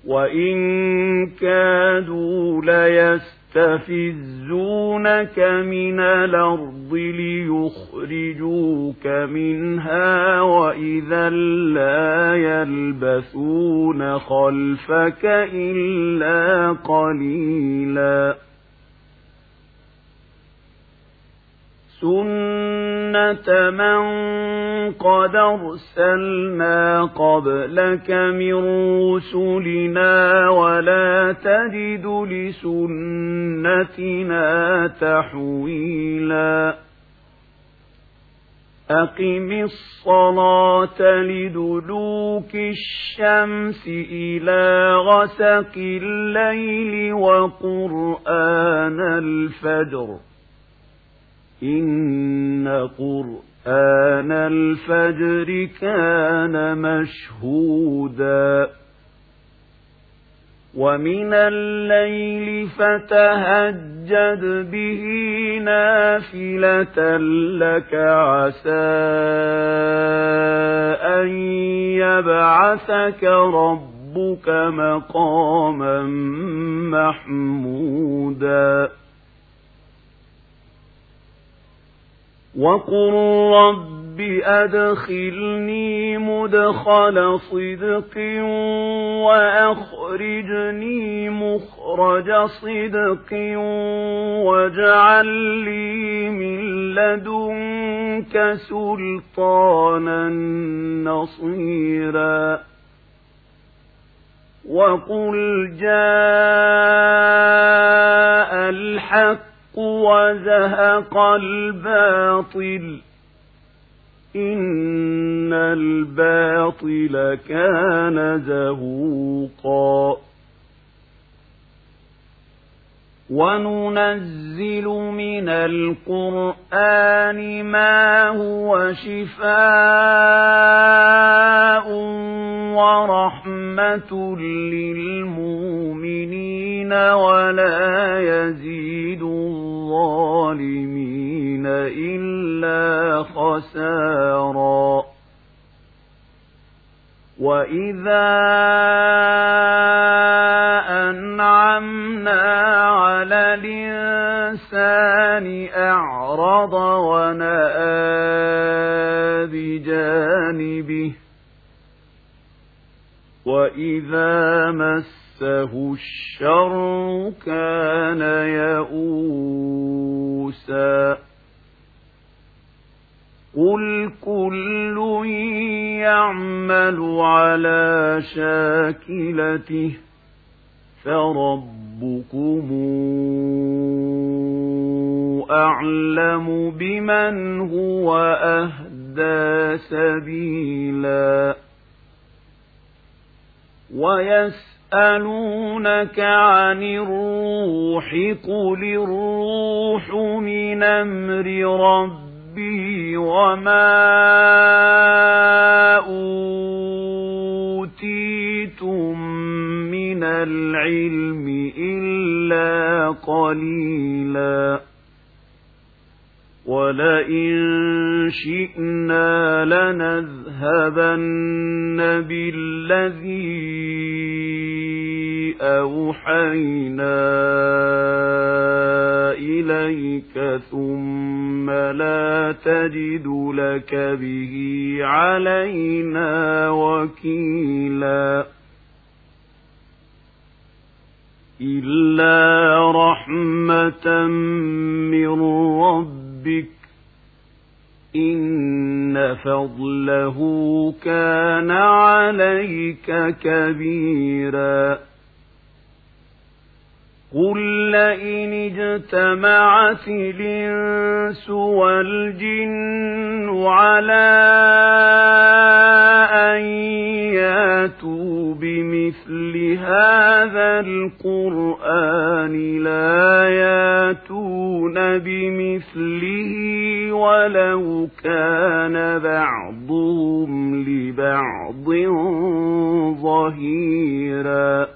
وإن كادوا ليستفزونك من الأرض ليخرجوك منها وإذا لا يلبثون خلفك إلا قليلا سنة من قد أرسلنا قبلك من رسلنا ولا تجد لسنتنا تحويلا أقم الصلاة لدلوك الشمس إلى غسق الليل وقرآن الفجر إن قرآن الفجر كان مشهودا ومن الليل فتهجد به نافلة لك عسى أن يبعثك ربك مقاما محمودا وقل رب أدخلني مدخل صدق وأخرجني مخرج صدق واجعل لي من لدنك سلطانا نصيرا وقل جاء الحق وزهق الباطل إن الباطل كان زهوقا وننزل من القرآن ما هو شفاء ورحمة للمؤمنين ولا يزيد الظالمين إلا خسارا وإذا أنعمنا على الإنسان أعرض ونأى بجانبه وإذا مسه الشر كان يئوسا قل كل يعمل على شاكلته فربكم أعلم بمن هو أهدى سبيلا ويسألونك عن الروح قل الروح من أمر ربي وما أوتيتم من العلم إلا قليلا ولئن شئنا لنذهبن بالذي أوحينا إليك ثم لا تجد لك به علينا وكيلا إلا رحمة من ربك إن فضله كان عليك كبيرا قل لئن اجتمعت الإنس والجن على أن ياتوا بمثل هذا القرآن لا ياتون بمثله ولو كان بعضهم لبعض ظهيرا